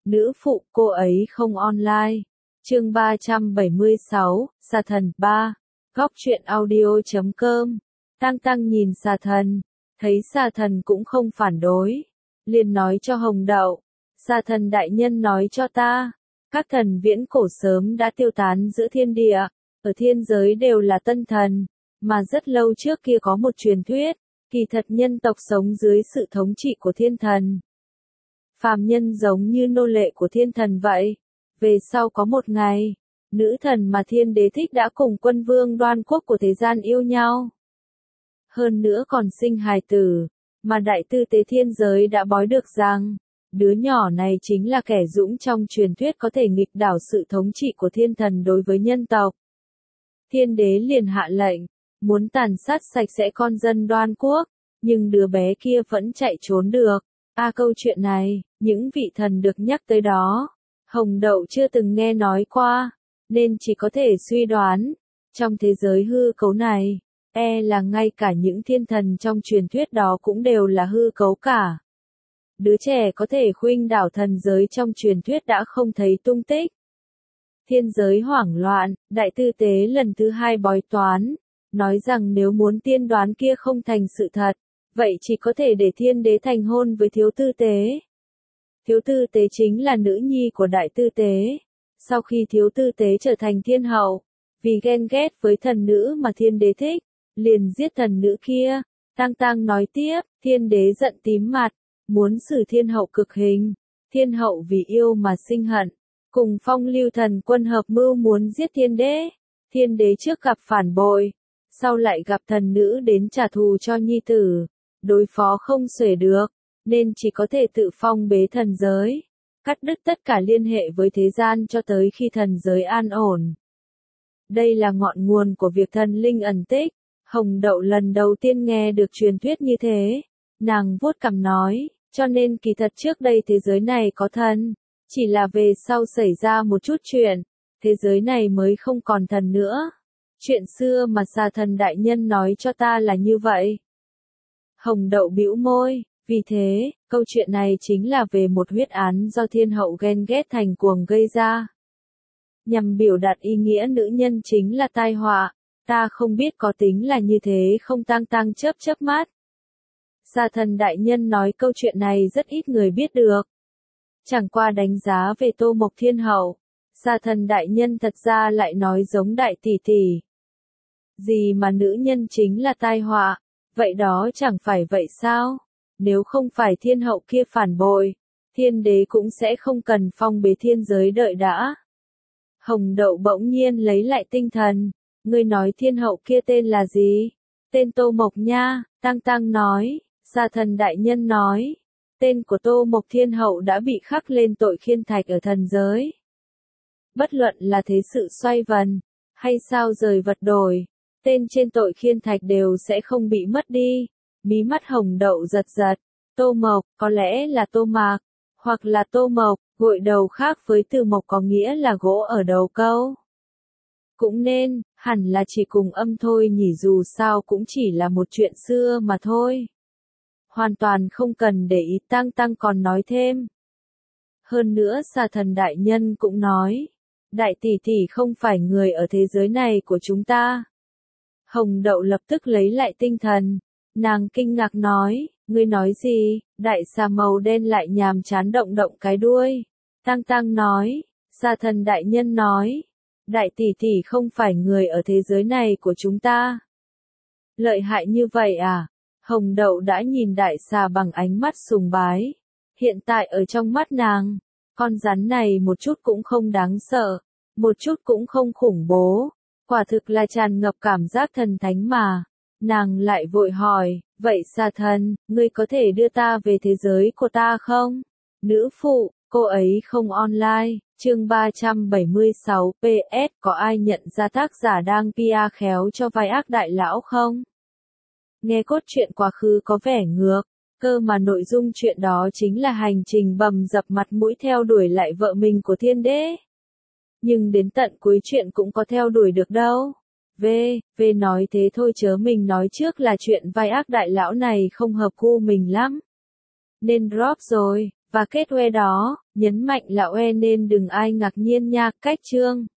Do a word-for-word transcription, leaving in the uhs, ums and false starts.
Nữ phụ, cô ấy không online. Chương ba trăm bảy mươi sáu, Xà Thần ba. Góc truyện audio chấm com. Tăng Tăng nhìn Xà Thần, thấy Xà Thần cũng không phản đối, liền nói cho Hồng Đậu, Xà Thần đại nhân nói cho ta, các thần viễn cổ sớm đã tiêu tán giữa thiên địa, ở thiên giới đều là tân thần, mà rất lâu trước kia có một truyền thuyết, kỳ thật nhân tộc sống dưới sự thống trị của thiên thần. Phàm nhân giống như nô lệ của thiên thần vậy. Về sau có một ngày, nữ thần mà thiên đế thích đã cùng quân vương Đoan Quốc của thế gian yêu nhau. Hơn nữa còn sinh hài tử, mà đại tư tế thiên giới đã bói được rằng, đứa nhỏ này chính là kẻ dũng trong truyền thuyết có thể nghịch đảo sự thống trị của thiên thần đối với nhân tộc. Thiên đế liền hạ lệnh, muốn tàn sát sạch sẽ con dân Đoan Quốc, nhưng đứa bé kia vẫn chạy trốn được. À, câu chuyện này, những vị thần được nhắc tới đó, Hồng Đậu chưa từng nghe nói qua, nên chỉ có thể suy đoán, trong thế giới hư cấu này, e là ngay cả những thiên thần trong truyền thuyết đó cũng đều là hư cấu cả. Đứa trẻ có thể khuynh đảo thần giới trong truyền thuyết đã không thấy tung tích. Thiên giới hoảng loạn, đại tư tế lần thứ hai bói toán, nói rằng nếu muốn tiên đoán kia không thành sự thật, vậy chỉ có thể để thiên đế thành hôn với thiếu tư tế. Thiếu tư tế chính là nữ nhi của đại tư tế. Sau khi thiếu tư tế trở thành thiên hậu, vì ghen ghét với thần nữ mà thiên đế thích, liền giết thần nữ kia. Tăng Tăng nói tiếp, thiên đế giận tím mặt, muốn xử thiên hậu cực hình. Thiên hậu vì yêu mà sinh hận, cùng Phong Lưu Thần Quân hợp mưu muốn giết thiên đế. Thiên đế trước gặp phản bội, sau lại gặp thần nữ đến trả thù cho nhi tử, đối phó không xuể được, nên chỉ có thể tự phong bế thần giới, cắt đứt tất cả liên hệ với thế gian cho tới khi thần giới an ổn. Đây là ngọn nguồn của việc thần linh ẩn tích. Hồng Đậu lần đầu tiên nghe được truyền thuyết như thế, nàng vuốt cằm nói, cho nên kỳ thật trước đây thế giới này có thần, chỉ là về sau xảy ra một chút chuyện, thế giới này mới không còn thần nữa. Chuyện xưa mà Xà Thần đại nhân nói cho ta là như vậy. Hồng Đậu bĩu môi, vì thế, câu chuyện này chính là về một huyết án do thiên hậu ghen ghét thành cuồng gây ra. Nhằm biểu đạt ý nghĩa nữ nhân chính là tai họa, ta không biết có tính là như thế không. Tăng Tăng chớp chớp mắt. Xà Thần đại nhân nói câu chuyện này rất ít người biết được. Chẳng qua đánh giá về Tô Mộc Thiên Hậu, Xà Thần đại nhân thật ra lại nói giống đại tỷ tỷ. Gì mà nữ nhân chính là tai họa, vậy đó chẳng phải vậy sao? Nếu không phải thiên hậu kia phản bội, thiên đế cũng sẽ không cần phong bế thiên giới đợi đã. Hồng Đậu bỗng nhiên lấy lại tinh thần, ngươi nói thiên hậu kia tên là gì? Tên Tô Mộc nha. Tăng Tăng nói, Xà Thần đại nhân nói, tên của Tô Mộc Thiên Hậu đã bị khắc lên tội khiên thạch ở thần giới. Bất luận là thế sự xoay vần, hay sao rời vật đổi, tên trên tội khiên thạch đều sẽ không bị mất đi. Mí mắt Hồng Đậu giật giật, Tô Mộc, có lẽ là Tô Mạc, hoặc là Tô Mộc, gội đầu khác với từ mộc có nghĩa là gỗ ở đầu câu. Cũng nên, hẳn là chỉ cùng âm thôi nhỉ, dù sao cũng chỉ là một chuyện xưa mà thôi. Hoàn toàn không cần để ý. Tăng Tăng còn nói thêm. Hơn nữa Xà Thần đại nhân cũng nói, đại tỷ tỷ không phải người ở thế giới này của chúng ta. Hồng Đậu lập tức lấy lại tinh thần, nàng kinh ngạc nói, ngươi nói gì? Đại xà màu đen lại nhàm chán động động cái đuôi. Tăng Tăng nói, Xà Thần đại nhân nói, đại tỷ tỷ không phải người ở thế giới này của chúng ta. Lợi hại như vậy à? Hồng Đậu đã nhìn đại xà bằng ánh mắt sùng bái. Hiện tại ở trong mắt nàng, con rắn này một chút cũng không đáng sợ, một chút cũng không khủng bố, quả thực là tràn ngập cảm giác thần thánh mà. Nàng lại vội hỏi, vậy Xà Thần, ngươi có thể đưa ta về thế giới của ta không? Nữ phụ, cô ấy không online. Chương ba trăm bảy mươi sáu, pê ét, có ai nhận ra tác giả đang pê e khéo cho vai ác đại lão không? Nghe cốt truyện quá khứ có vẻ ngược, cơ mà nội dung chuyện đó chính là hành trình bầm dập mặt mũi theo đuổi lại vợ mình của thiên đế. Nhưng đến tận cuối chuyện cũng có theo đuổi được đâu. V, V nói thế thôi chớ mình nói trước là chuyện vai ác đại lão này không hợp gu mình lắm. Nên drop rồi, và kết oe đó, nhấn mạnh là oe nên đừng ai ngạc nhiên nha, cách chương.